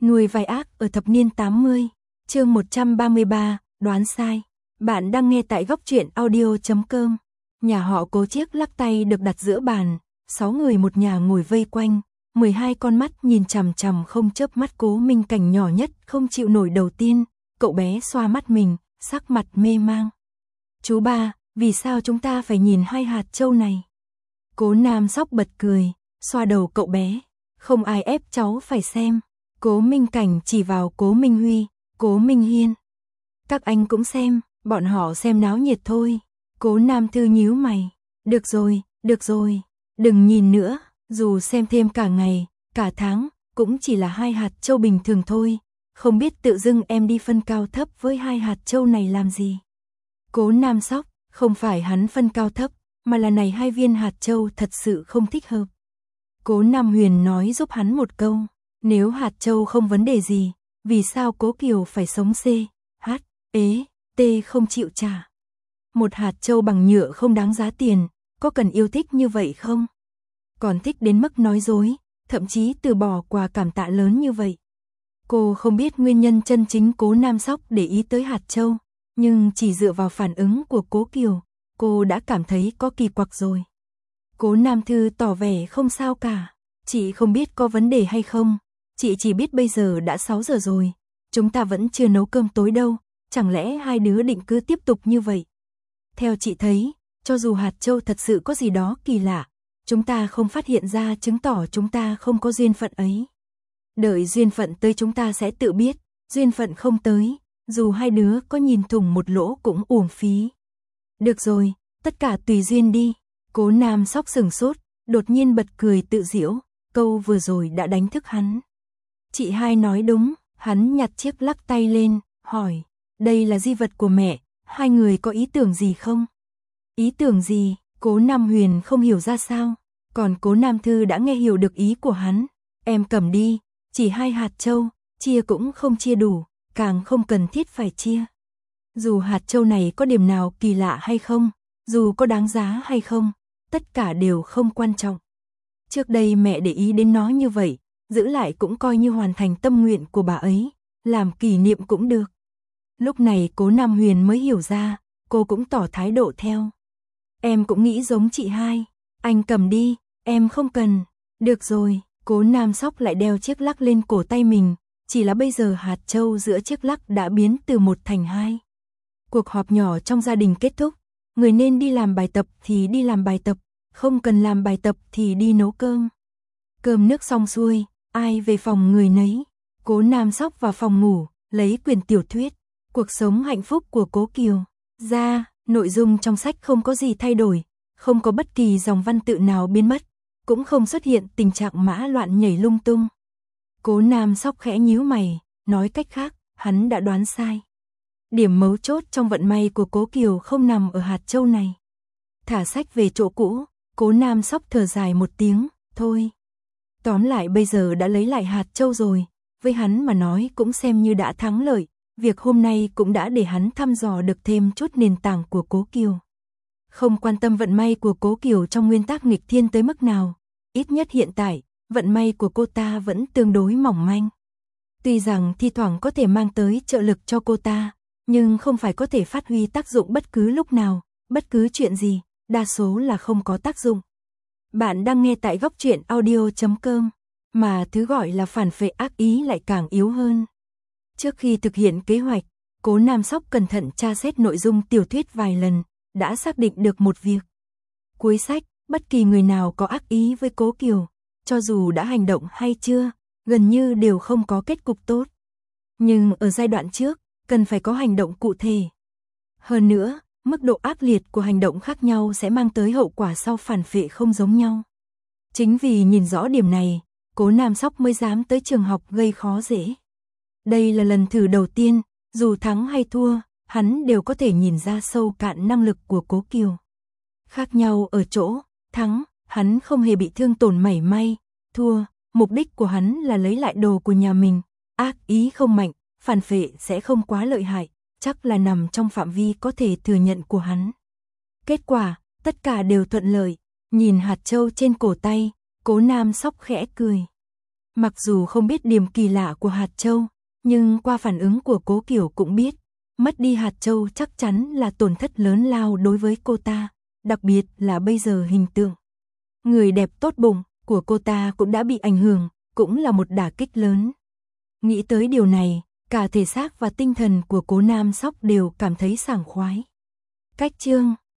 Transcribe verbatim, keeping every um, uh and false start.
Nuôi vai ác ở thập niên tám mươi, chương một trăm ba mươi ba, đoán sai. Bạn đang nghe tại góc truyện audio chấm com. Nhà họ Cố chiếc lắc tay được đặt giữa bàn, sáu người một nhà ngồi vây quanh, mười hai con mắt nhìn chằm chằm không chớp mắt Cố Minh Cảnh nhỏ nhất không chịu nổi đầu tiên, cậu bé xoa mắt mình, sắc mặt mê mang. Chú ba, vì sao chúng ta phải nhìn hai hạt châu này? Cố Nam Sóc bật cười, xoa đầu cậu bé, không ai ép cháu phải xem. Cố Minh Cảnh chỉ vào Cố Minh Huy, Cố Minh Hiên. Các anh cũng xem, bọn họ xem náo nhiệt thôi. Cố Nam Thư nhíu mày, được rồi, được rồi, đừng nhìn nữa, dù xem thêm cả ngày, cả tháng, cũng chỉ là hai hạt châu bình thường thôi, không biết tự dưng em đi phân cao thấp với hai hạt châu này làm gì. Cố Nam Sóc, không phải hắn phân cao thấp, mà là này hai viên hạt châu thật sự không thích hợp. Cố Nam Huyền nói giúp hắn một câu. Nếu hạt châu không vấn đề gì, vì sao Cố Kiều phải sống C, H, ế, T không chịu trả? Một hạt châu bằng nhựa không đáng giá tiền, có cần yêu thích như vậy không? Còn thích đến mức nói dối, thậm chí từ bỏ quà cảm tạ lớn như vậy. Cô không biết nguyên nhân chân chính Cố Nam Sóc để ý tới hạt châu, nhưng chỉ dựa vào phản ứng của Cố Kiều, cô đã cảm thấy có kỳ quặc rồi. Cố Nam Thư tỏ vẻ không sao cả, chị không biết có vấn đề hay không. Chị chỉ biết bây giờ đã sáu giờ rồi, chúng ta vẫn chưa nấu cơm tối đâu, chẳng lẽ hai đứa định cứ tiếp tục như vậy? Theo chị thấy, cho dù hạt châu thật sự có gì đó kỳ lạ, chúng ta không phát hiện ra chứng tỏ chúng ta không có duyên phận ấy. Đợi duyên phận tới chúng ta sẽ tự biết, duyên phận không tới, dù hai đứa có nhìn thủng một lỗ cũng uổng phí. Được rồi, tất cả tùy duyên đi. Cố Nam Sóc sừng sốt, đột nhiên bật cười tự giễu, câu vừa rồi đã đánh thức hắn. Chị hai nói đúng, hắn nhặt chiếc lắc tay lên, hỏi, đây là di vật của mẹ, hai người có ý tưởng gì không? Ý tưởng gì? Cố Nam Huyền không hiểu ra sao, còn Cố Nam Thư đã nghe hiểu được ý của hắn. Em cầm đi, chỉ hai hạt châu, chia cũng không chia đủ, càng không cần thiết phải chia. Dù hạt châu này có điểm nào kỳ lạ hay không, dù có đáng giá hay không, tất cả đều không quan trọng. Trước đây mẹ để ý đến nó như vậy, giữ lại cũng coi như hoàn thành tâm nguyện của bà ấy, làm kỷ niệm cũng được. Lúc này Cố Nam Huyền mới hiểu ra, cô cũng tỏ thái độ theo. Em cũng nghĩ giống chị hai, anh cầm đi, em không cần. Được rồi, Cố Nam Sóc lại đeo chiếc lắc lên cổ tay mình, chỉ là bây giờ hạt châu giữa chiếc lắc đã biến từ một thành hai. Cuộc họp nhỏ trong gia đình kết thúc, người nên đi làm bài tập thì đi làm bài tập, không cần làm bài tập thì đi nấu cơm. Cơm nước xong xuôi, ai về phòng người nấy. Cố Nam Sóc vào phòng ngủ, lấy quyển tiểu thuyết, Cuộc sống hạnh phúc của Cố Kiều ra, nội dung trong sách không có gì thay đổi, không có bất kỳ dòng văn tự nào biến mất, cũng không xuất hiện tình trạng mã loạn nhảy lung tung. Cố Nam Sóc khẽ nhíu mày, nói cách khác, hắn đã đoán sai. Điểm mấu chốt trong vận may của Cố Kiều không nằm ở hạt châu này. Thả sách về chỗ cũ, Cố Nam Sóc thở dài một tiếng, thôi. Tóm lại bây giờ đã lấy lại hạt châu rồi, với hắn mà nói cũng xem như đã thắng lợi, việc hôm nay cũng đã để hắn thăm dò được thêm chút nền tảng của Cố Kiều. Không quan tâm vận may của Cố Kiều trong nguyên tắc nghịch thiên tới mức nào, ít nhất hiện tại, vận may của cô ta vẫn tương đối mỏng manh. Tuy rằng thi thoảng có thể mang tới trợ lực cho cô ta, nhưng không phải có thể phát huy tác dụng bất cứ lúc nào, bất cứ chuyện gì, đa số là không có tác dụng. Bạn đang nghe tại góc truyện audio chấm com, mà thứ gọi là phản phệ ác ý lại càng yếu hơn. Trước khi thực hiện kế hoạch, Cố Nam Sóc cẩn thận tra xét nội dung tiểu thuyết vài lần, đã xác định được một việc. Cuối sách, bất kỳ người nào có ác ý với Cố Kiều, cho dù đã hành động hay chưa, gần như đều không có kết cục tốt. Nhưng ở giai đoạn trước, cần phải có hành động cụ thể. Hơn nữa, mức độ ác liệt của hành động khác nhau sẽ mang tới hậu quả sau phản phệ không giống nhau. Chính vì nhìn rõ điểm này, Cố Nam Sóc mới dám tới trường học gây khó dễ. Đây là lần thử đầu tiên, dù thắng hay thua, hắn đều có thể nhìn ra sâu cạn năng lực của Cố Kiều. Khác nhau ở chỗ, thắng, hắn không hề bị thương tổn mảy may, thua, mục đích của hắn là lấy lại đồ của nhà mình, ác ý không mạnh, phản phệ sẽ không quá lợi hại, chắc là nằm trong phạm vi có thể thừa nhận của hắn. Kết quả, tất cả đều thuận lợi, nhìn hạt châu trên cổ tay, Cố Nam Sóc khẽ cười. Mặc dù không biết điểm kỳ lạ của hạt châu, nhưng qua phản ứng của Cố Kiều cũng biết, mất đi hạt châu chắc chắn là tổn thất lớn lao đối với cô ta, đặc biệt là bây giờ hình tượng người đẹp tốt bụng của cô ta cũng đã bị ảnh hưởng, cũng là một đả kích lớn. Nghĩ tới điều này, cả thể xác và tinh thần của Cố Nam Sóc đều cảm thấy sảng khoái. Cách chương